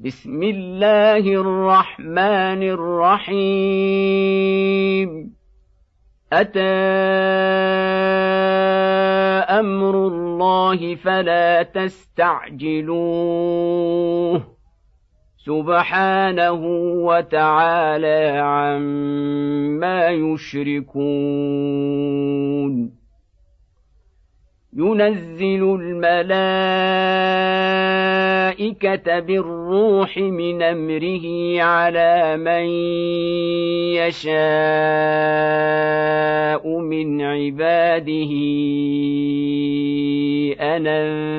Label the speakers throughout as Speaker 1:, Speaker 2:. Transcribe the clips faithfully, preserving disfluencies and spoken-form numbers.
Speaker 1: بسم الله الرحمن الرحيم أتى أمر الله فلا تستعجلوه سبحانه وتعالى عما يشركون ينزل الملائكة بالروح من أمره على من يشاء من عباده أن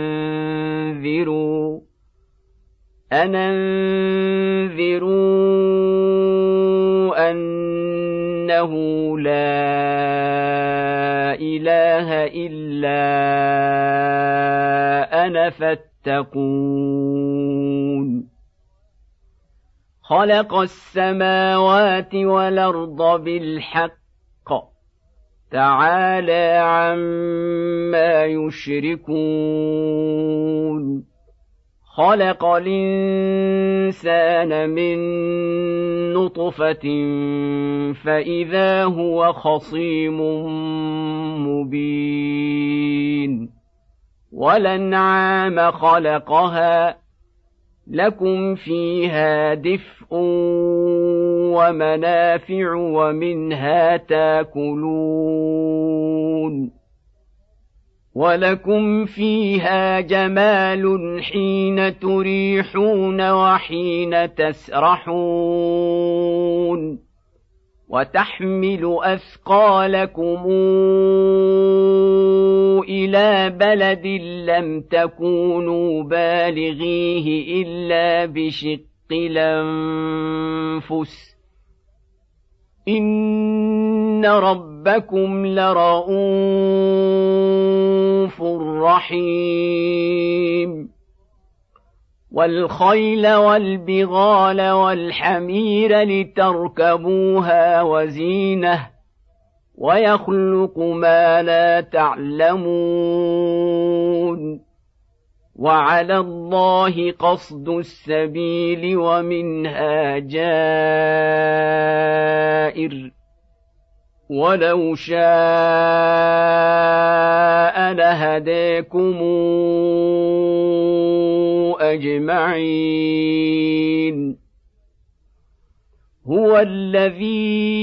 Speaker 1: أنذروا أن أنذروا أنه لا إله إلا أنا فاتقون خلق السماوات والأرض بالحق تعالى عما يشركون خلق الإنسان من نطفة فإذا هو خصيم مبين والأنعام خلقها لكم فيها دفء ومنافع ومنها تاكلون ولكم فيها جمال حين تريحون وحين تسرحون وتحمل أثقالكم إلى بلد لم تكونوا بالغيه إلا بشق الأنفس إن ربكم لرءوف رحيم والخيل والبغال والحمير لتركبوها وزينة ويخلق ما لا تعلمون وعلى الله قصد السبيل ومنها جائر ولو شاء لهديكم أجمعين هو الذي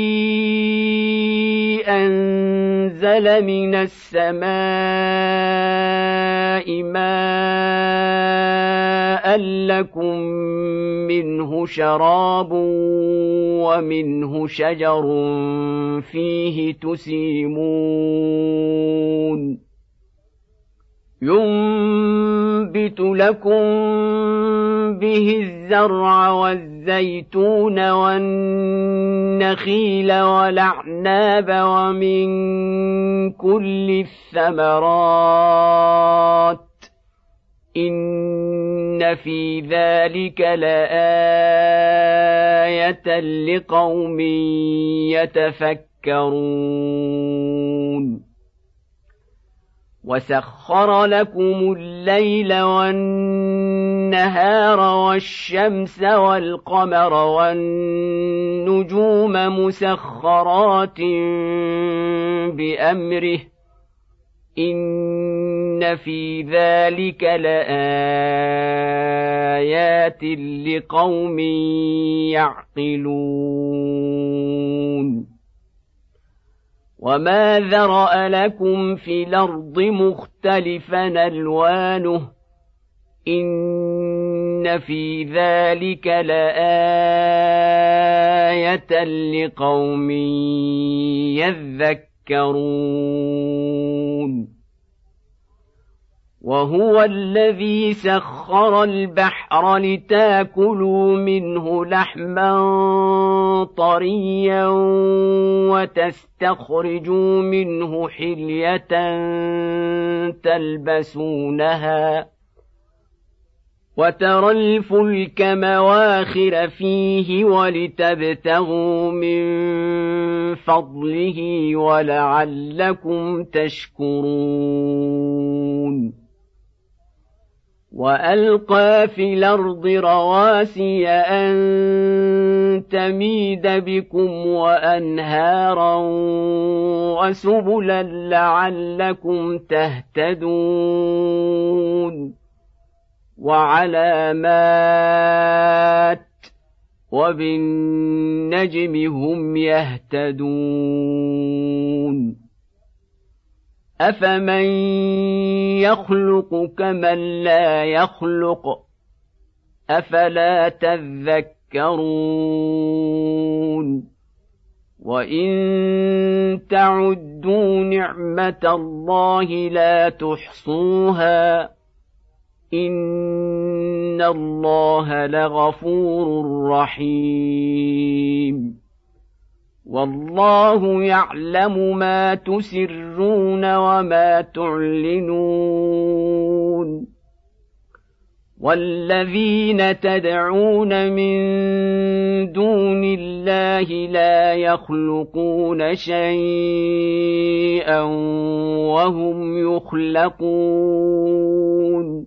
Speaker 1: أنزل من السماء ماء لكم منه شراب ومنه شجر فيه تسيمون ينبت لكم به الزرع والزيتون والنخيل والأعناب ومن كل الثمرات إن في ذلك لآية لقوم يتفكرون وسخر لكم الليل والنهار والشمس والقمر والنجوم مسخرات بأمره إن في ذلك لآيات لقوم يعقلون وما ذرأ لكم في الأرض مختلفا ألوانه إن في ذلك لآية لقوم يذكرون وهو الذي سخر البحر لتاكلوا منه لحما طريا وتستخرجوا منه حلية تلبسونها وترى الفلك مواخر فيه ولتبتغوا من فضله ولعلكم تشكرون وألقى في الأرض رواسي أن تميد بكم وأنهارا وسبلا لعلكم تهتدون وعلامات وبالنجم هم يهتدون أفمن يخلق كمن لا يخلق أفلا تذكرون وإن تعدوا نعمة الله لا تحصوها إن الله لغفور رحيم والله يعلم ما تسرون وما تعلنون والذين تدعون من دون الله لا يخلقون شيئا وهم يخلقون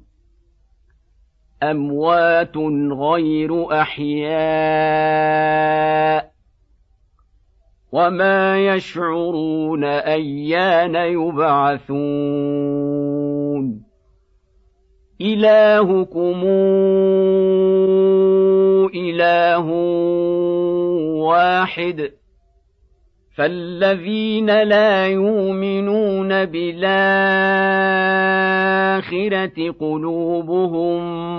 Speaker 1: أموات غير أحياء وما يشعرون أيان يبعثون إلهكم إله واحد فالذين لا يؤمنون بالآخرة قلوبهم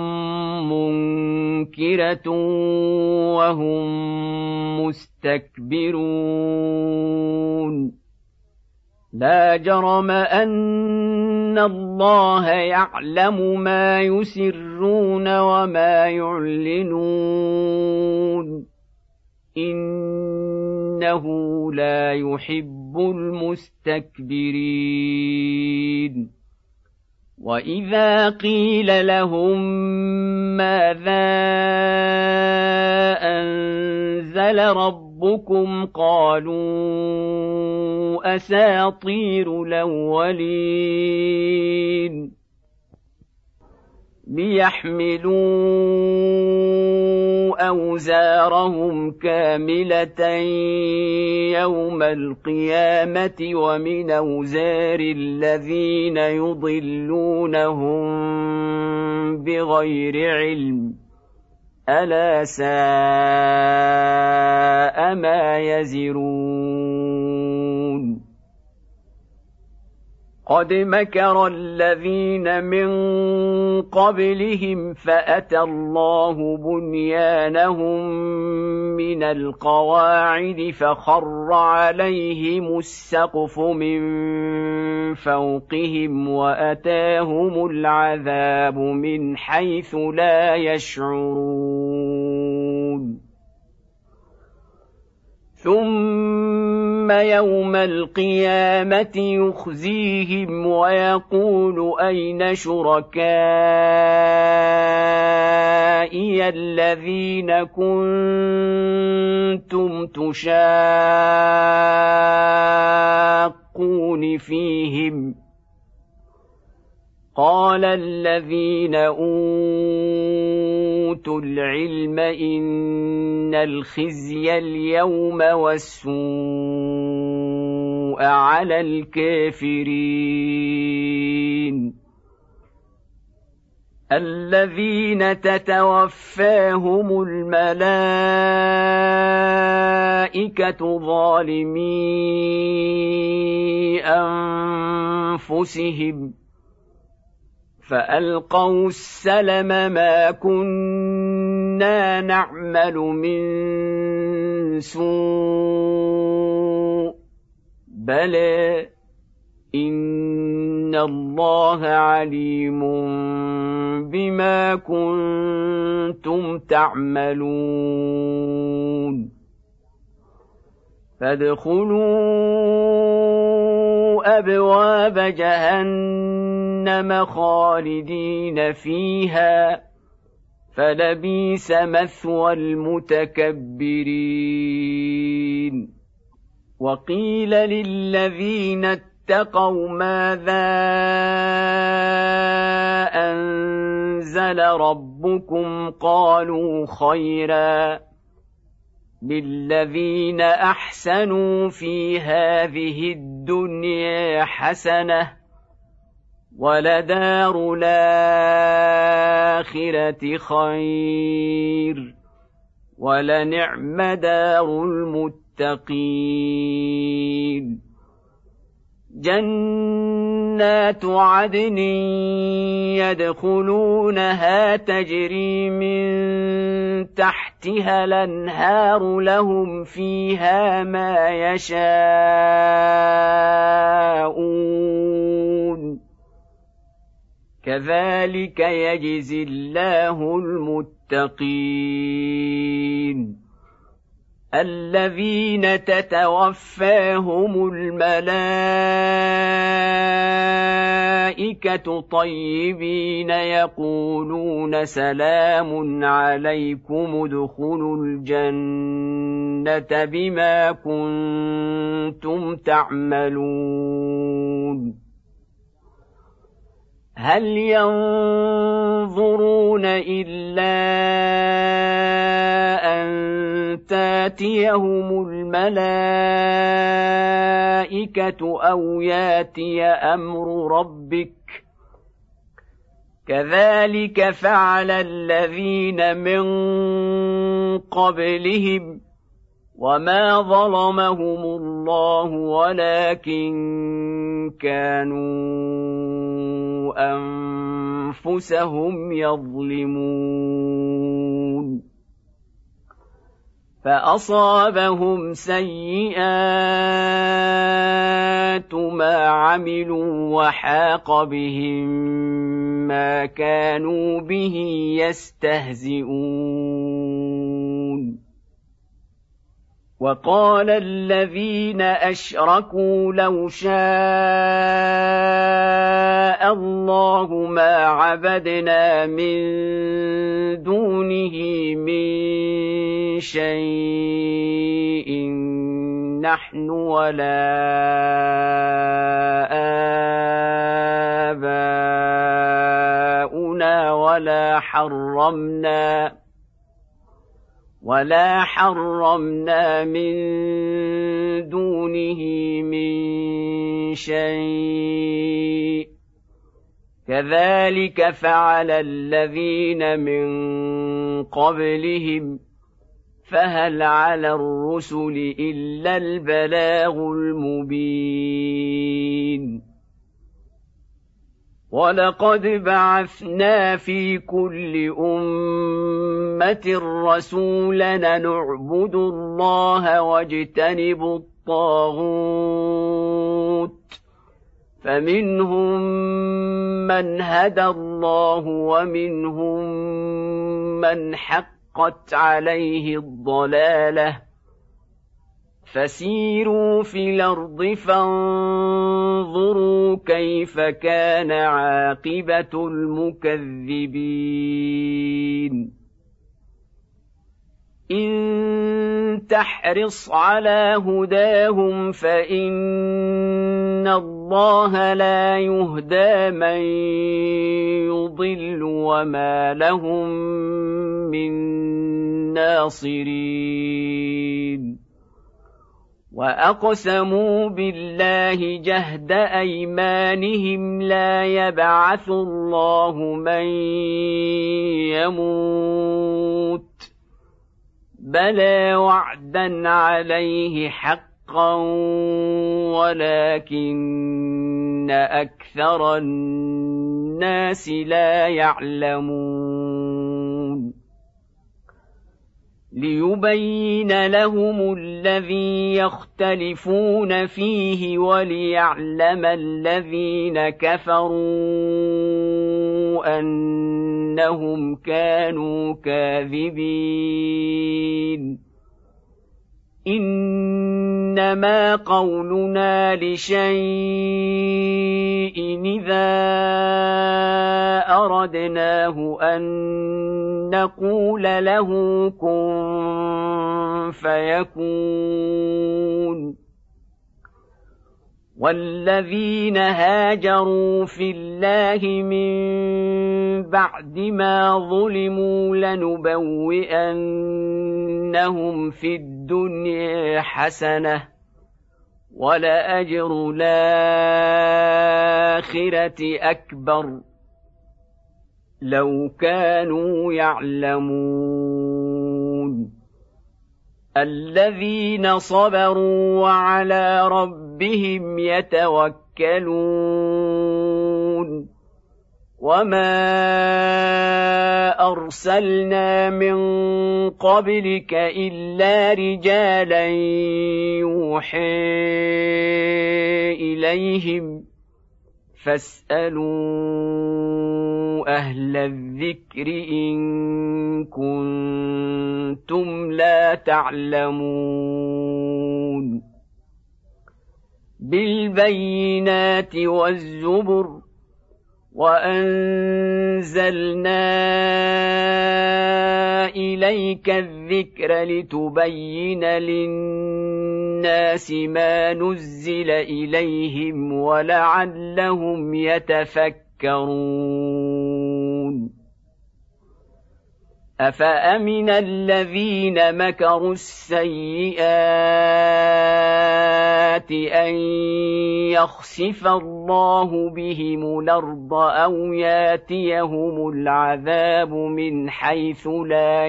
Speaker 1: منكرة وهم مستكبرون لا جرم أن الله يعلم ما يسرون وما يعلنون إنه لا يحب المستكبرين وإذا قيل لهم ماذا أنزل ربكم قالوا أساطير الأولين ليحملوا أوزارهم كاملة يوم القيامة ومن أوزار الذين يضلونهم بغير علم ألا ساء ما يزرون قد مكر الذين من قبلهم فأتى الله بنيانهم من القواعد فخر عليهم السقف من فوقهم وأتاهم العذاب من حيث لا يشعرون ثم يوم القيامة يخزيهم ويقول أين شركائي الذين كنتم تشاقون فيهم قال الذين أوتوا العلم إن الخزي اليوم والسوء على الكافرين الذين تتوفاهم الملائكة ظالمي أنفسهم فألقوا السلم ما كنا نعمل من سوء بلى إن الله عليم بما كنتم تعملون فادخلوا أبواب جهنم خالدين فيها فلبئس مثوى المتكبرين وقيل للذين اتقوا ماذا أنزل أنزل ربكم قالوا خيرا للذين أحسنوا في هذه الدنيا حسنة ولدار الآخرة خير ولنعم دار المتقين جنات عدن يدخلونها تجري من تحتها الأنهار لهم فيها ما يشاءون كذلك يجزي الله المتقين الذين تتوفاهم الملائكة طيبين يقولون سلام عليكم ادخلوا الجنة بما كنتم تعملون هل ينظرون إلا أن تاتيهم الملائكة أو ياتي أمر ربك كذلك فعل الذين من قبلهم وما ظلمهم الله ولكن كانوا أنفسهم يظلمون فأصابهم سيئات ما عملوا وحاق بهم ما كانوا به يستهزئون وقال الذين أشركوا لو شاء الله ما عبدنا من دونه من شيء نحن ولا آباؤنا ولا حرمنا ولا حرمنا من دونه من شيء كذلك فعل الذين من قبلهم فهل على الرسل إلا البلاغ المبين ولقد بعثنا في كل أمة رسولا نعبد الله واجتنب الطاغوت فمنهم من هدى الله ومنهم من حقت عليه الضلالة فسيروا في الأرض فانظروا كيف كان عاقبة المكذبين إن تحرص على هداهم فإن الله لا يهدى من يضل وما لهم من ناصرين وأقسموا بالله جهد أيمانهم لا يبعث الله من يموت بلى وعدا عليه حقا ولكن أكثر الناس لا يعلمون ليبين لهم الذي يختلفون فيه وليعلم الذين كفروا أنهم كانوا كاذبين إنما قولنا لشيء إذا أردناه أن نقول له كن فيكون والذين هاجروا في الله من بعد ما ظلموا لنبوئنهم في الدنيا حسنة ولأجر الآخرة أكبر لو كانوا يعلمون الذين صبروا وعلى ربهم يتوكلون وما أرسلنا من قبلك إلا رجالا يوحي إليهم فاسألوا أهل الذكر إن كنتم لا تعلمون بالبينات والزبر وأنزلنا إليك الذكر لتبين للناس ما نزل إليهم ولعلهم يتفكرون أفأمن الذين مكروا السيئات أن يخسف الله بهم الأرض أو ياتيهم العذاب من حيث لا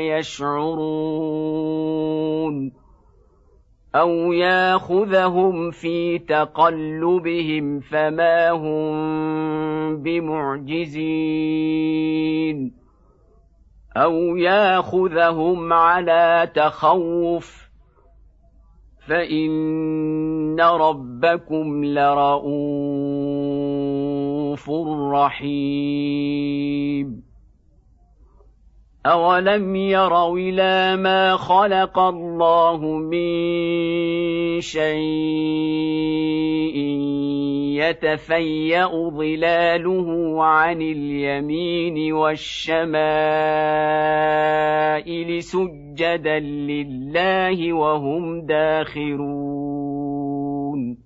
Speaker 1: يشعرون أو ياخذهم في تقلبهم فما هم بمعجزين أو ياخذهم على تخوف فإن ربكم لرءوف رحيم أولم يروا إلى ما خلق الله من شيء يتفيأ ظلاله عن اليمين والشمائل سجدا لله وهم داخرون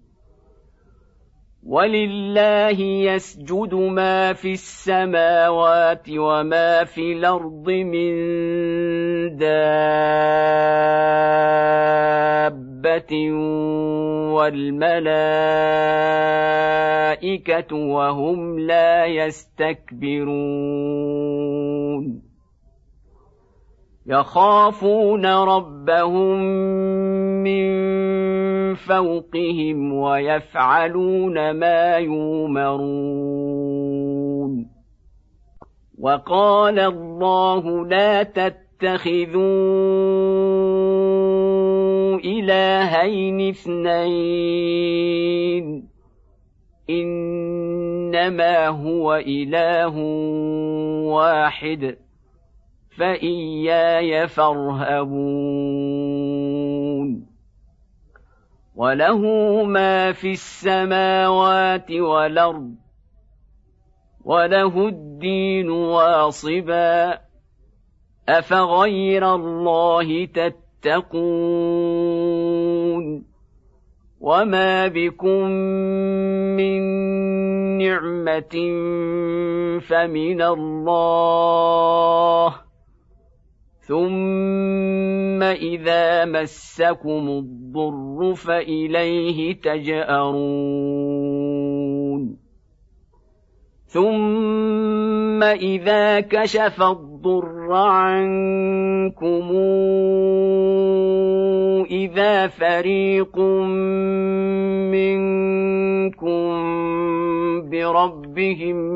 Speaker 1: ولله يسجد ما في السماوات وما في الأرض من دابة والملائكة وهم لا يستكبرون يخافون ربهم من فوقهم ويفعلون ما يؤمرون وقال الله لا تتخذوا إلهين اثنين إنما هو إله واحد فإياي فارهبون وله ما في السماوات والأرض وله الدين واصبا أفغير الله تتقون وما بكم من نعمة فمن الله ثم إذا مسكم الضر فإليه تجأرون ثم إذا كشف الضر عنكم إذا فريق منكم بربهم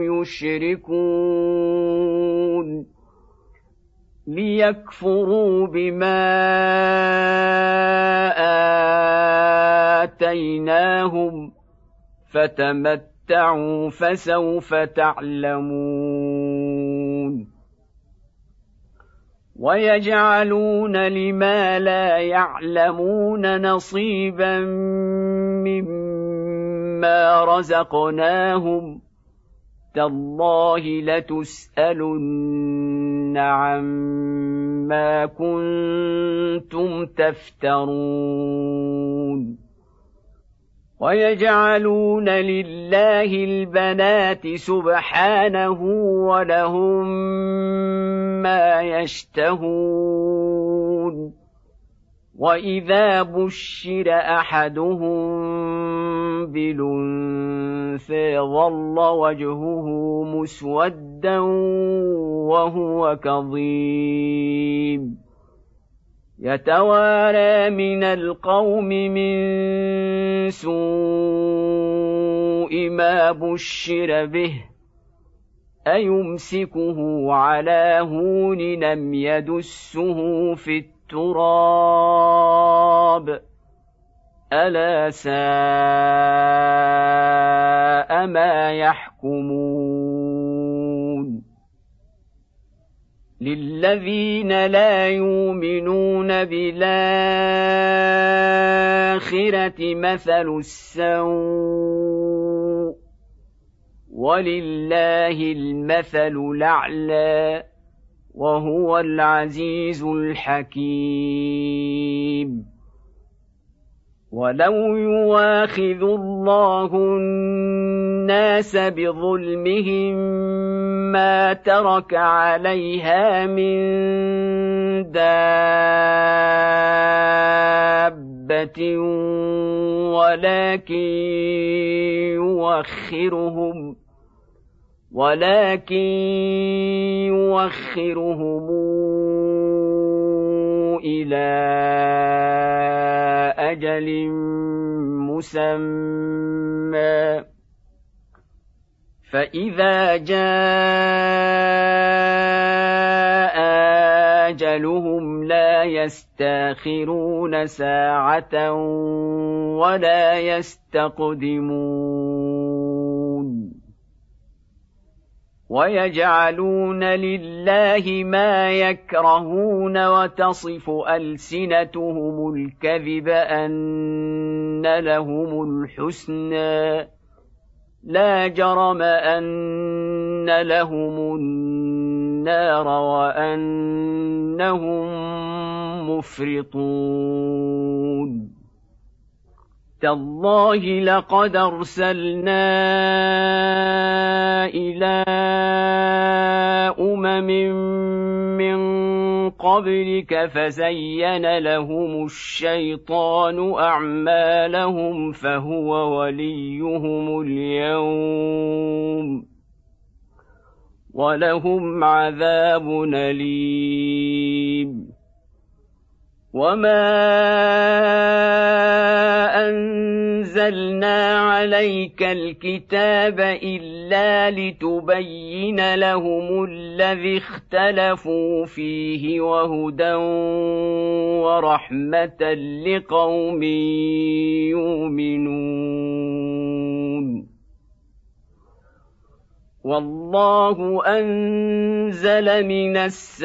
Speaker 1: يشركون ليكفروا بما آتيناهم فتمتعوا فسوف تعلمون ويجعلون لما لا يعلمون نصيبا مما رزقناهم تالله لتسألن عما كنتم تفترون ويجعلون لله البنات سبحانه ولهم ما يشتهون وإذا بشر أحدهم بالأنثى ظل وجهه مسودا وهو كظيم يتوارى من القوم من سوء ما بشر به أيمسكه على هون لم يدسه في التراب ألا ساء ما يحكمون للذين لا يؤمنون بالآخرة مثل السوء ولله المثل الأعلى وهو العزيز الحكيم ولو يواخذ الله الناس بظلمهم ما ترك عليها من دابة ولكن يؤخرهم ولكن يؤخرهم إلى أجل مسمى فإذا جاء أجلهم لا يستأخرون ساعة ولا يستقدمون ويجعلون لله ما يكرهون وتصف ألسنتهم الكذب أن لهم الحسنى لا جرم أن لهم النار وأنهم مفرطون تالله لقد أرسلنا إلى أمم من قبلك فزين لهم الشيطان أعمالهم فهو وليهم اليوم ولهم عذاب أليم وما أنزلنا عليك الكتاب إلا لتبين لهم الذي اختلفوا فيه وهدى ورحمة لقوم يؤمنون والله أنزل من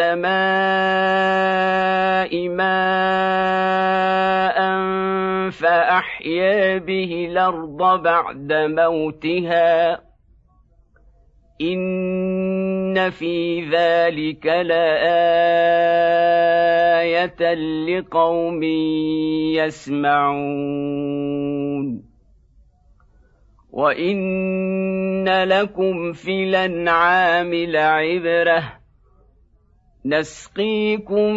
Speaker 1: السماء ماء فأحيا به الأرض بعد موتها إن في ذلك لآية لقوم يسمعون وإن لكم في الأنعام لعبرة نسقيكم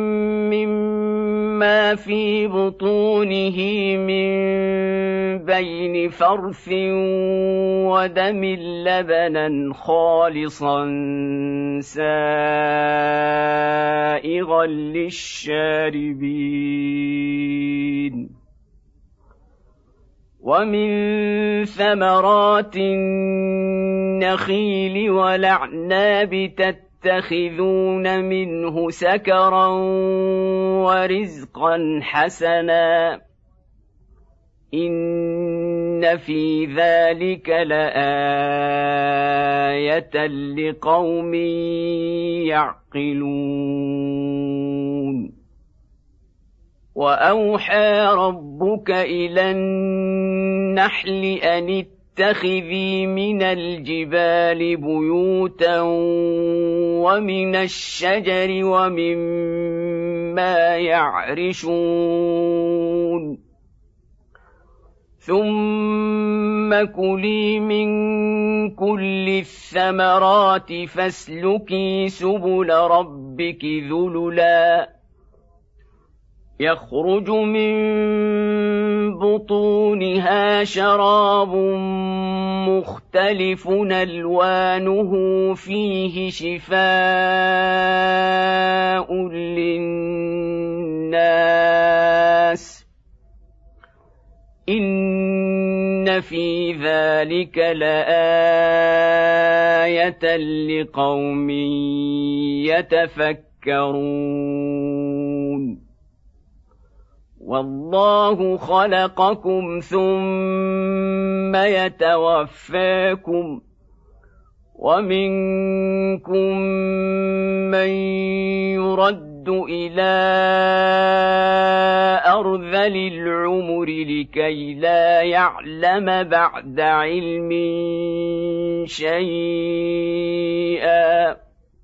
Speaker 1: مما في بطونه من بين فرث ودم لبنا خالصا سائغا للشاربين ومن ثمرات النخيل والأعناب تتخذون منه سكرا ورزقا حسنا إن في ذلك لآية لقوم يعقلون وأوحى ربك إلى النحل أن اتخذي من الجبال بيوتا ومن الشجر ومما يعرشون ثم كلي من كل الثمرات فاسلكي سبل ربك ذللا يخرج من بطونها شراب مختلف ألوانه فيه شفاء للناس إن في ذلك لآية لقوم يتفكرون والله خلقكم ثم يتوفاكم ومنكم من يرد إلى أرذل العمر لكي لا يعلم بعد علم شيئا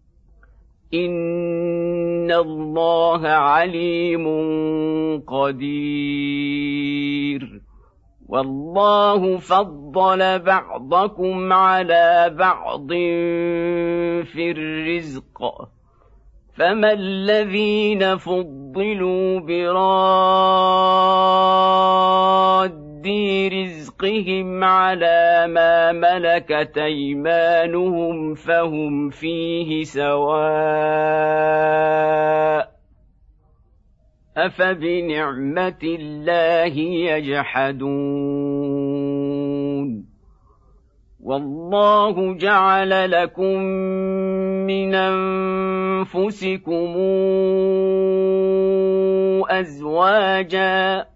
Speaker 1: إن الله عليم قدير والله فضل بعضكم على بعض في الرزق فما الذين فضلوا براد رزقهم على ما ملكت أيمانهم فهم فيه سواء أفبنعمة الله يجحدون والله جعل لكم من أنفسكم أزواجا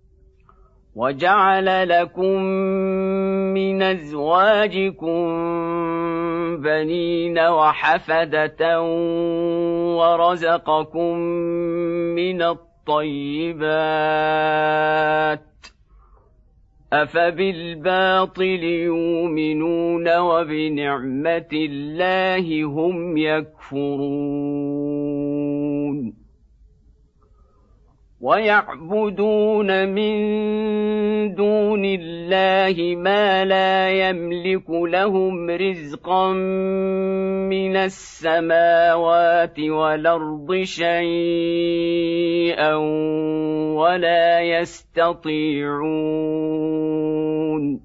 Speaker 1: وجعل لكم من أزواجكم بنين وحفدة ورزقكم من الطيبات أفبالباطل يؤمنون وبنعمة الله هم يكفرون ويعبدون من دون الله ما لا يملك لهم رزقا من السماوات والأرض شيئا ولا يستطيعون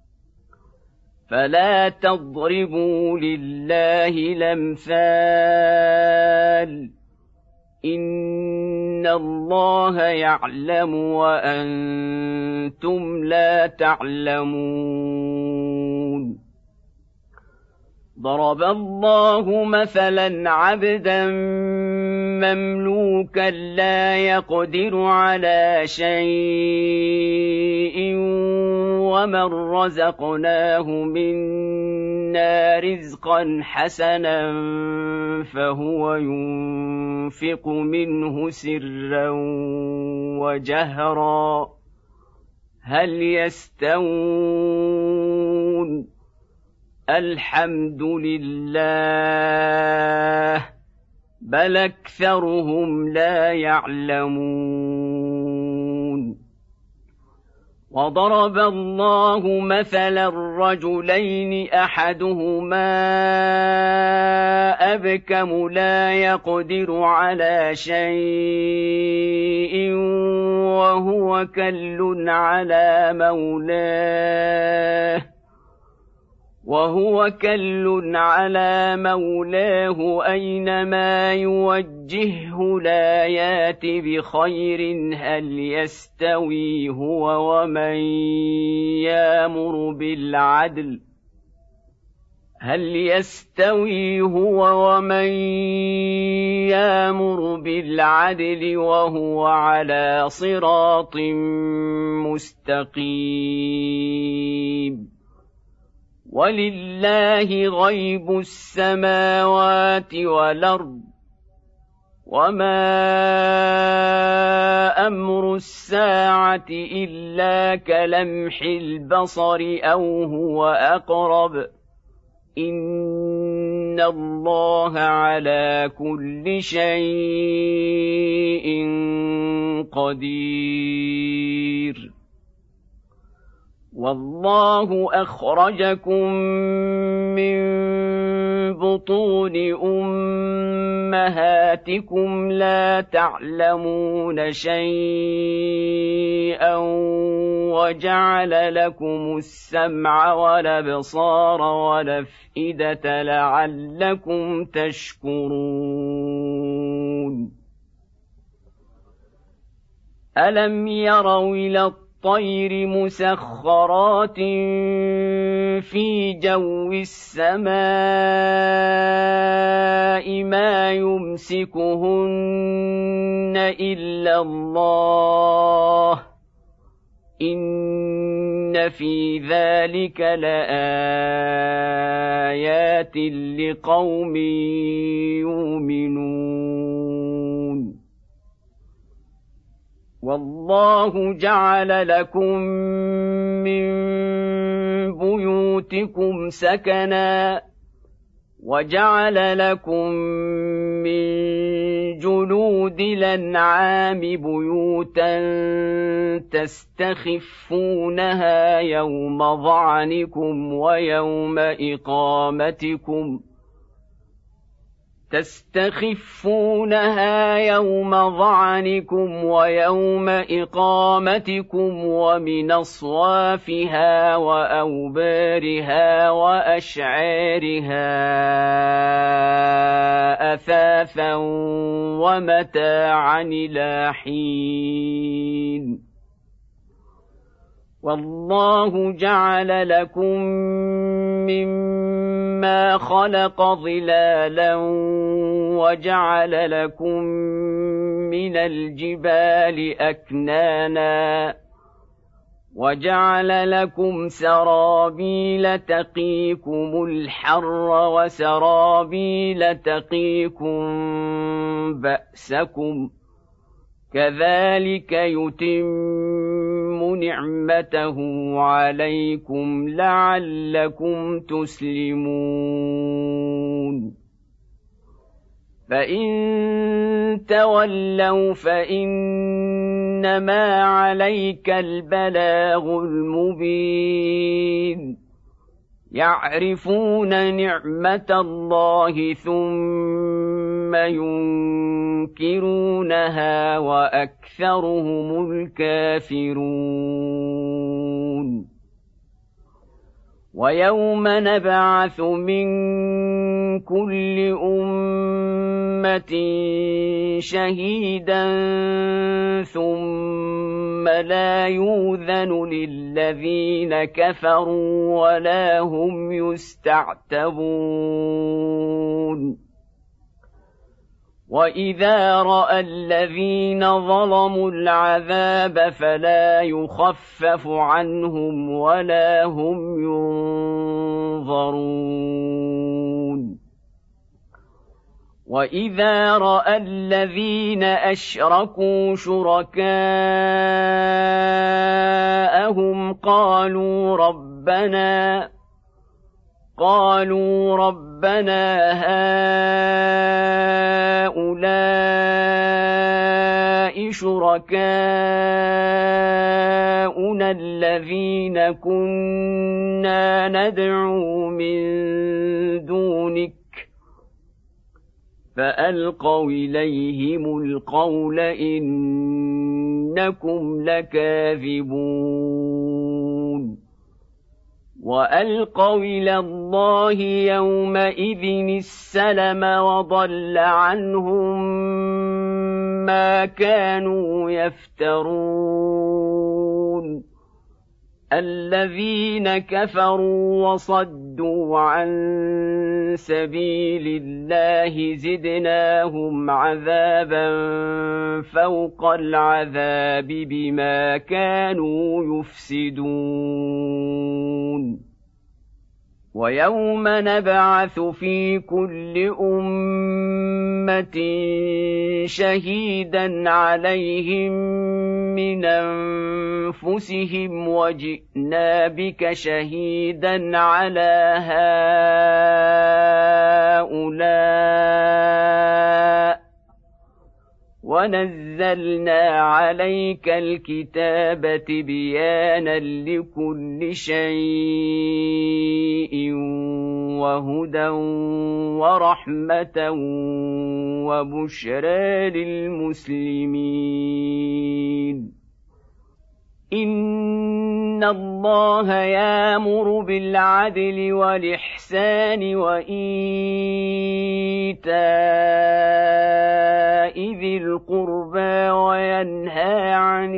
Speaker 1: فلا تضربوا لله الأمثال إن الله يعلم وأنتم لا تعلمون ضرب الله مثلا عبدا مملوكا لا يقدر على شيء ومن رزقناه منا رزقا حسنا فهو ينفق منه سرا وجهرا هل يستوون الحمد لله بل أكثرهم لا يعلمون وضرب الله مثلا رجلين أحدهما أبكم لا يقدر على شيء وهو كل على مولاه وهو كل على مولاه أينما يوجهه لا يات بخير هل يستوي هو ومن يأمر بالعدل هل يستوي هو ومن يأمر بالعدل وهو على صراط مستقيم ولله غيب السماوات والأرض وما أمر الساعة إلا كلمح البصر أو هو أقرب إن الله على كل شيء قدير والله أخرجكم من بطون أمهاتكم لا تعلمون شيئا وجعل لكم السمع والأبصار والأفئدة لعلكم تشكرون ألم يروا إلى الطير مسخرات في جو السماء ما يمسكهن إلا الله إن في ذلك لآيات لقوم يؤمنون والله جعل لكم من بيوتكم سكنا وجعل لكم من جلود الأنعام بيوتا تستخفونها يوم ظعنكم ويوم إقامتكم تستخفونها يوم ظعنكم ويوم إقامتكم ومن أصوافها وأوبارها وأشعارها أثاثا ومتاعا إلى حين والله جعل لكم مما خلق ظلالا وجعل لكم من الجبال أكنانا وجعل لكم سرابيل تقيكم الحر وسرابيل تقيكم بأسكم كذلك يتم نعمته عليكم لعلكم تسلمون فإن تولوا فإنما عليك البلاغ المبين يعرفون نعمة الله ثم ينكرونها وأكثرهم الكافرون ويوم نبعث من كل أمة شهيدا ثم لا يؤذن للذين كفروا ولا هم يستعتبون وإذا رأى الذين ظلموا العذاب فلا يخفف عنهم ولا هم ينظرون وإذا رأى الذين أشركوا شركاءهم قالوا ربنا قالوا ربنا هؤلاء شركاؤنا الذين كنا ندعو من دونك فألقوا إليهم القول إنكم لكاذبون وألقوا إلى الله يومئذ السلم وضل عنهم ما كانوا يفترون الذين كفروا وصدوا عن سبيل الله زدناهم عذابا فوق العذاب بما كانوا يفسدون ويوم نبعث في كل أمة شهيدا عليهم من أنفسهم وجئنا بك شهيدا على هؤلاء ونزلنا عليك الكتاب تبيانا لكل شيء وهدى ورحمة وبشرى للمسلمين. إن الله يأمر بالعدل والإحسان وإيتاء ذي القربى وينهى عن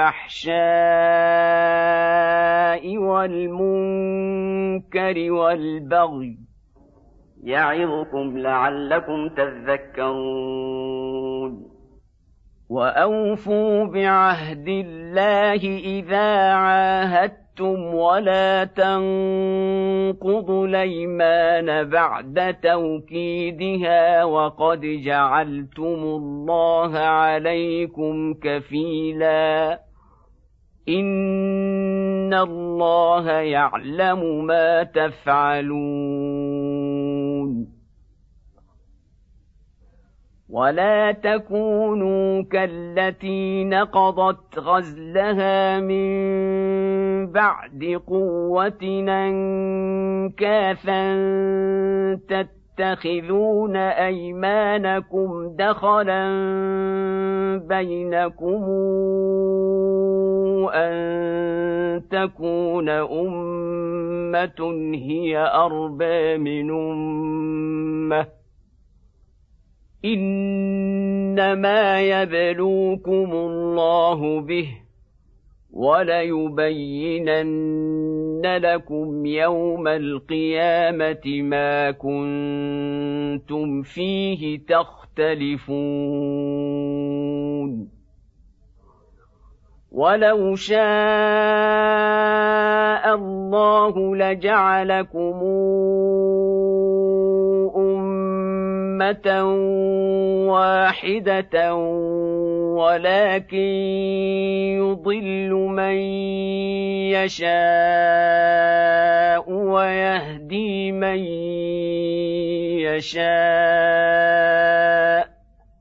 Speaker 1: الفحشاء والمنكر والبغي يعظكم لعلكم تذكرون. وأوفوا بعهد الله إذا عاهدتم ولا تنقضوا الأيمان بعد توكيدها وقد جعلتم الله عليكم كفيلا إن الله يعلم ما تفعلون. ولا تكونوا كالتي نقضت غزلها من بعد قوة أنكاثا تتخذون أيمانكم دخلا بينكم أن تكون أمة هي أربى من أمة إنما يبلوكم الله به وليبينن لكم يوم القيامة ما كنتم فيه تختلفون. ولو شاء الله لجعلكم أمة واحدة ولكن يضل من يشاء ويهدي من يشاء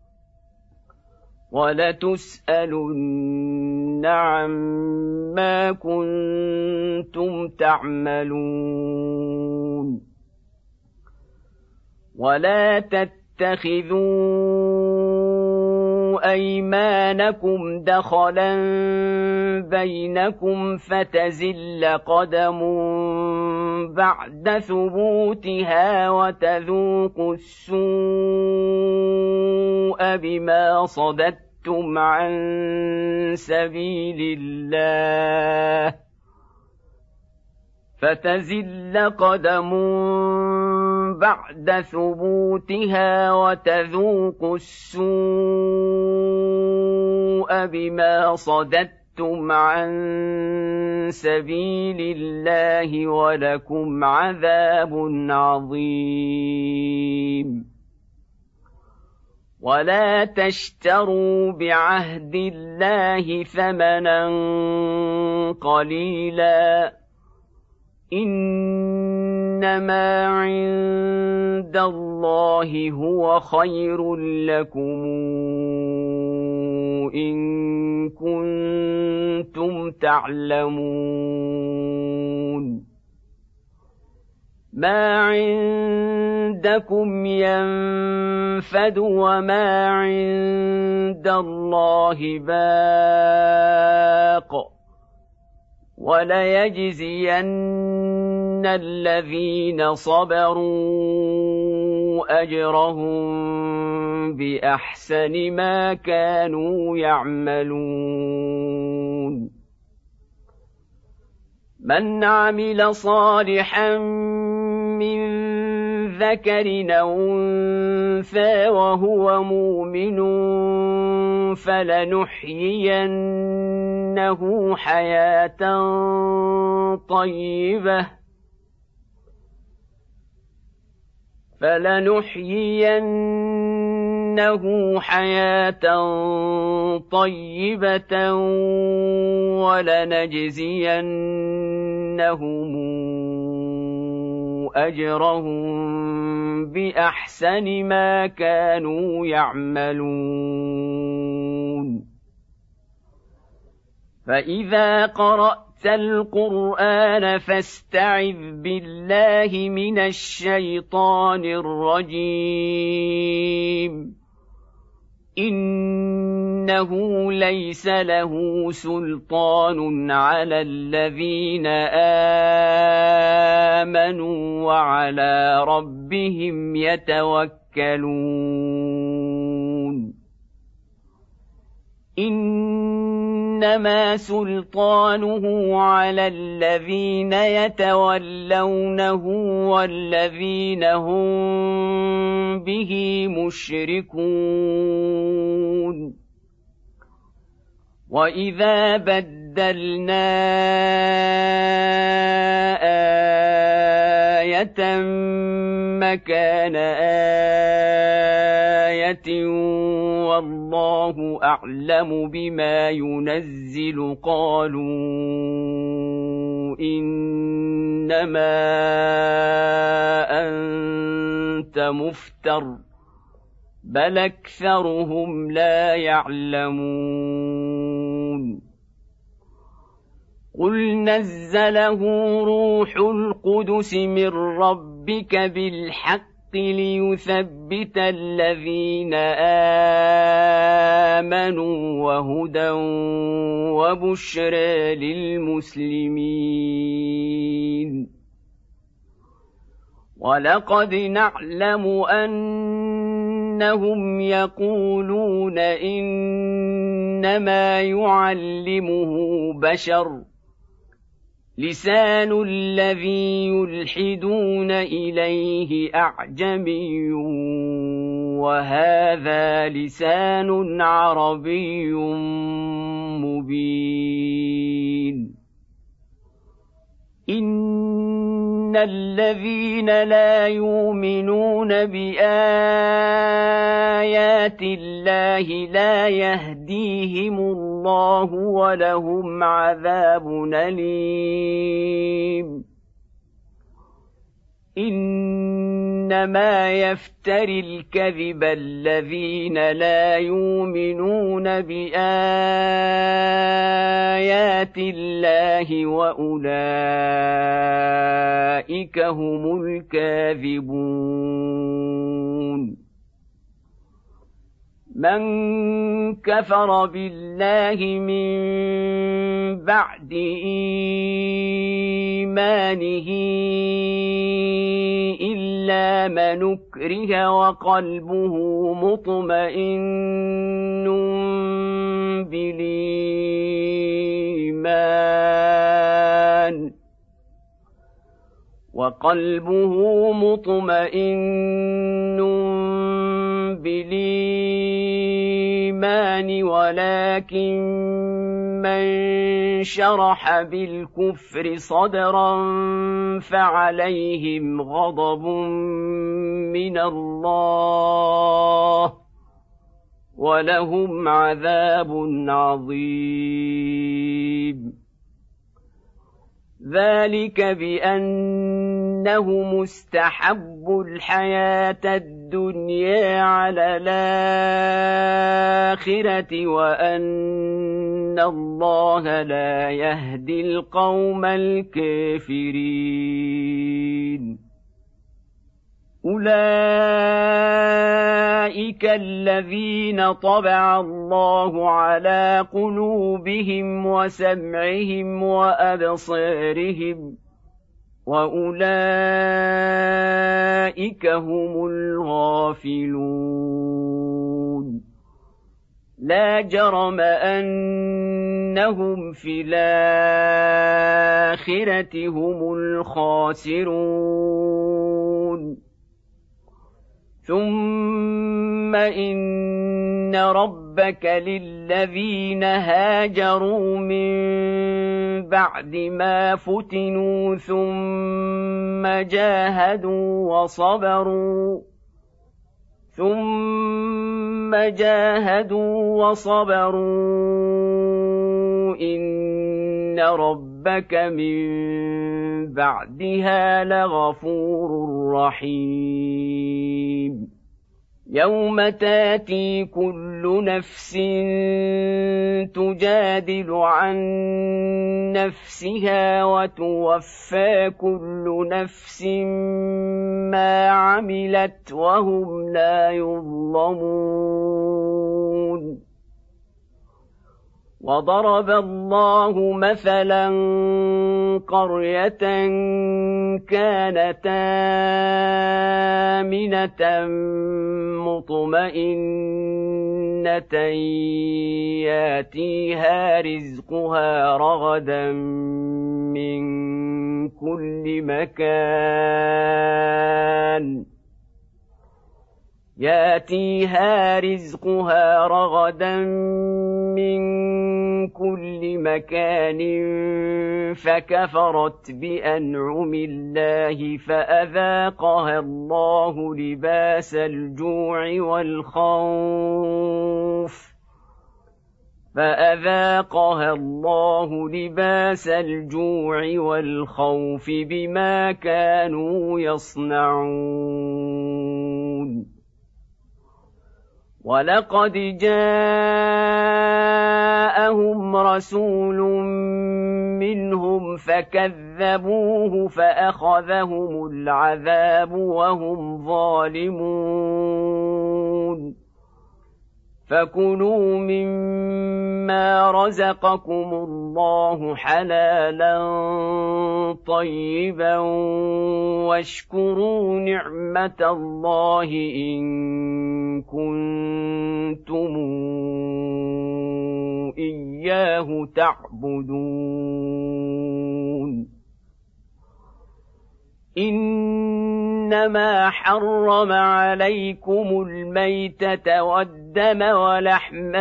Speaker 1: ولتسألن عما كنتم تعملون. ولا تتخذوا أيمانكم دخلا بينكم فتزل قدم بعد ثبوتها وتذوقوا السوء بما صددتم عن سبيل الله فتزل قدم بعد ثبوتها وتذوقوا السوء بما صددتم عن سبيل الله ولكم عذاب عظيم. ولا تشتروا بعهد الله ثمنا قليلا إنما عند الله هو خير لكم إن كنتم تعلمون. ما عندكم ينفد وما عند الله باق وليجزين الذين صبروا أجرهم بأحسن ما كانوا يعملون. من عمل صالحا من ذكر أو أنثى وهو مؤمن فلنحيينه حياة طيبة فلنحيينه حياة طيبة ولنجزينهم أجرهم بأحسن ما كانوا يعملون. فإذا قرأت القرآن فاستعذ بالله من الشيطان الرجيم. إنه ليس له سلطان على الذين آمنوا وعلى ربهم يتوكلون. إنما سلطانه على الذين يتولونه والذين هم به مشركون. وإذا بدلنا آية مكان آية والله أعلم بما ينزل قالوا إنما أنت مفتر بل أكثرهم لا يعلمون. قل نزله روح القدس من ربك بالحق ليثبت الذين آمنوا وهدى وبشرى للمسلمين. ولقد نعلم أنهم يقولون إنما يعلمه بشر لسان الذي يلحدون إليه أعجمي وهذا لسان عربي مبين. إن الذين لا يؤمنون بآيات الله لا يهديهم الله ولهم عذاب أليم. إنما يفتري الكذب الذين لا يؤمنون بآيات الله وأولئك هم الكاذبون. من كفر بالله من بعد إيمانه إلا من أكره وقلبه مطمئن بالإيمان وقلبه مطمئن بالإيمان ولكن من شرح بالكفر صدرا فعليهم غضب من الله ولهم عذاب عظيم. ذلك بأنه مستحب الحياة الدنيا على الآخرة وأن الله لا يهدي القوم الكافرين. أولئك الذين طبع الله على قلوبهم وسمعهم وأبصارهم وأولئك هم الغافلون. لا جرم أنهم في الآخرة هم الخاسرون. ثم إن ربك للذين هاجروا من بعد ما فتنوا ثم جاهدوا وصبروا ثم جاهدوا وصبروا إن ربك من بعدها لغفور رحيم يوم تاتي كل نفس تجادل عن نفسها وتوفى كل نفس ما عملت وهم لا يظلمون وضرب الله مثلا قرية كانت آمنة مطمئنة ياتيها رزقها رغدا من كل مكان ياتيها رزقها رغدا من كل مكان فكفرت بأنعم الله فأذاقها الله لباس الجوع والخوف فأذاقها الله لباس الجوع والخوف بما كانوا يصنعون ولقد جاءهم رسول منهم فكذبوه فأخذهم العذاب وهم ظالمون فكلوا مما رزقكم الله حلالا طيبا واشكروا نعمة الله إن كنتم إياه تعبدون إنما حرم عليكم الميتة والدم ولحم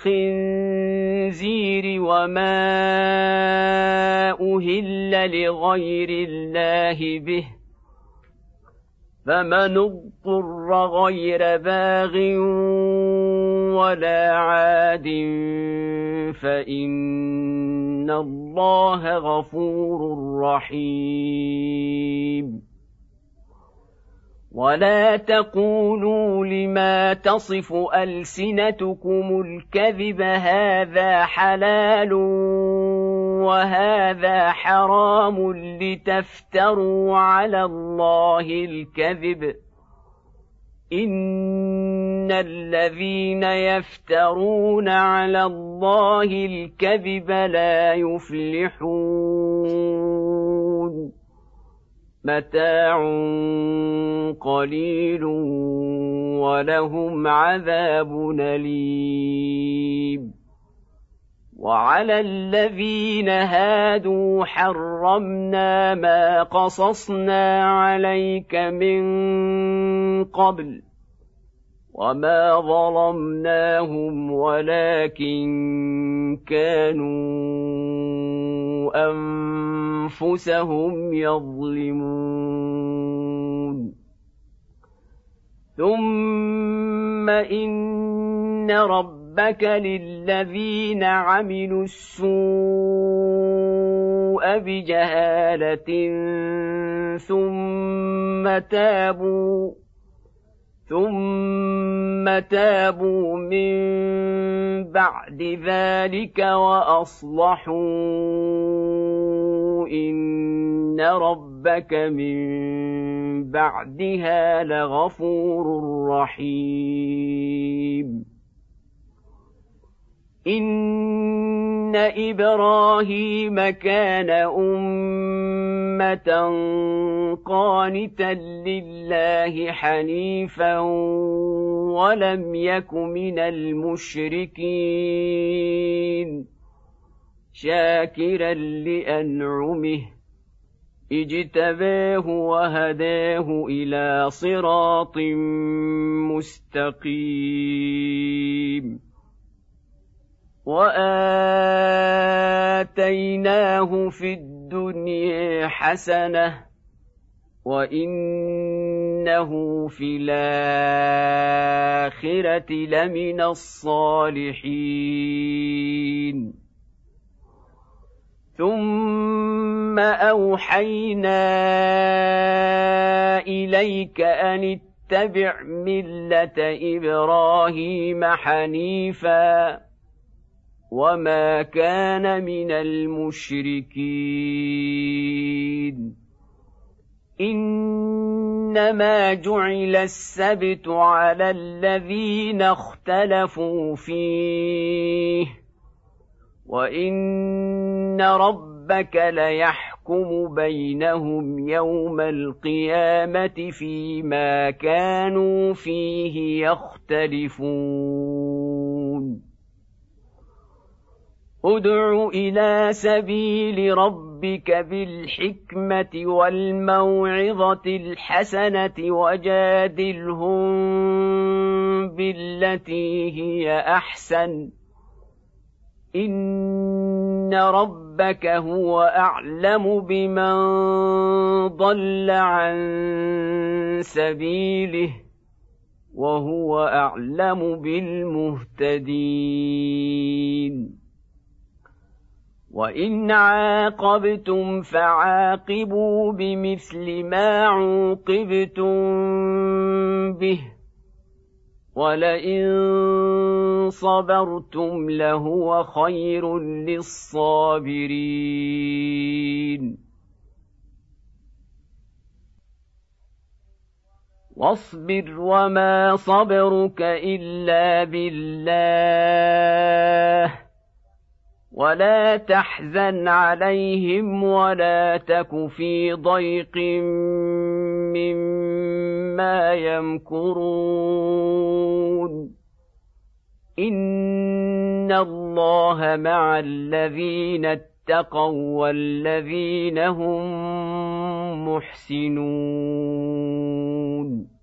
Speaker 1: الخنزير وما أهل لغير الله به فمن اضطر غير باغ ولا عاد فإن الله غفور رحيم ولا تقولوا لما تصف ألسنتكم الكذب هذا حلال وهذا حرام لتفتروا على الله الكذب إن الذين يفترون على الله الكذب لا يفلحون متاع قليل ولهم عذاب أليم وعلى الذين هادوا حرمنا ما قصصنا عليك من قبل وما ظلمناهم ولكن كانوا أنفسهم يظلمون ثم إن ربك للذين عملوا السوء بجهالة ثم تابوا ثم تابوا من بعد ذلك وأصلحوا إن ربك من بعدها لغفور رحيم إن إبراهيم كان أمة قانتا لله حنيفا ولم يك من المشركين شاكرا لأنعمه اجتباه وهداه إلى صراط مستقيم وآتيناه في الدنيا حسنة وإنه في الآخرة لمن الصالحين ثم أوحينا إليك أن اتبع ملة إبراهيم حنيفا وما كان من المشركين إنما جعل السبت على الذين اختلفوا فيه وإن ربك ليحكم بينهم يوم القيامة فيما كانوا فيه يختلفون ادع إلى سبيل ربك بالحكمة والموعظة الحسنة وجادلهم بالتي هي أحسن إن ربك هو أعلم بمن ضل عن سبيله وهو أعلم بالمهتدين وإن عاقبتم فعاقبوا بمثل ما عوقبتم به ولئن صبرتم لهو خير للصابرين واصبر وما صبرك إلا بالله ولا تحزن عليهم ولا تك في ضيق مما يمكرون إن الله مع الذين اتقوا والذين هم محسنون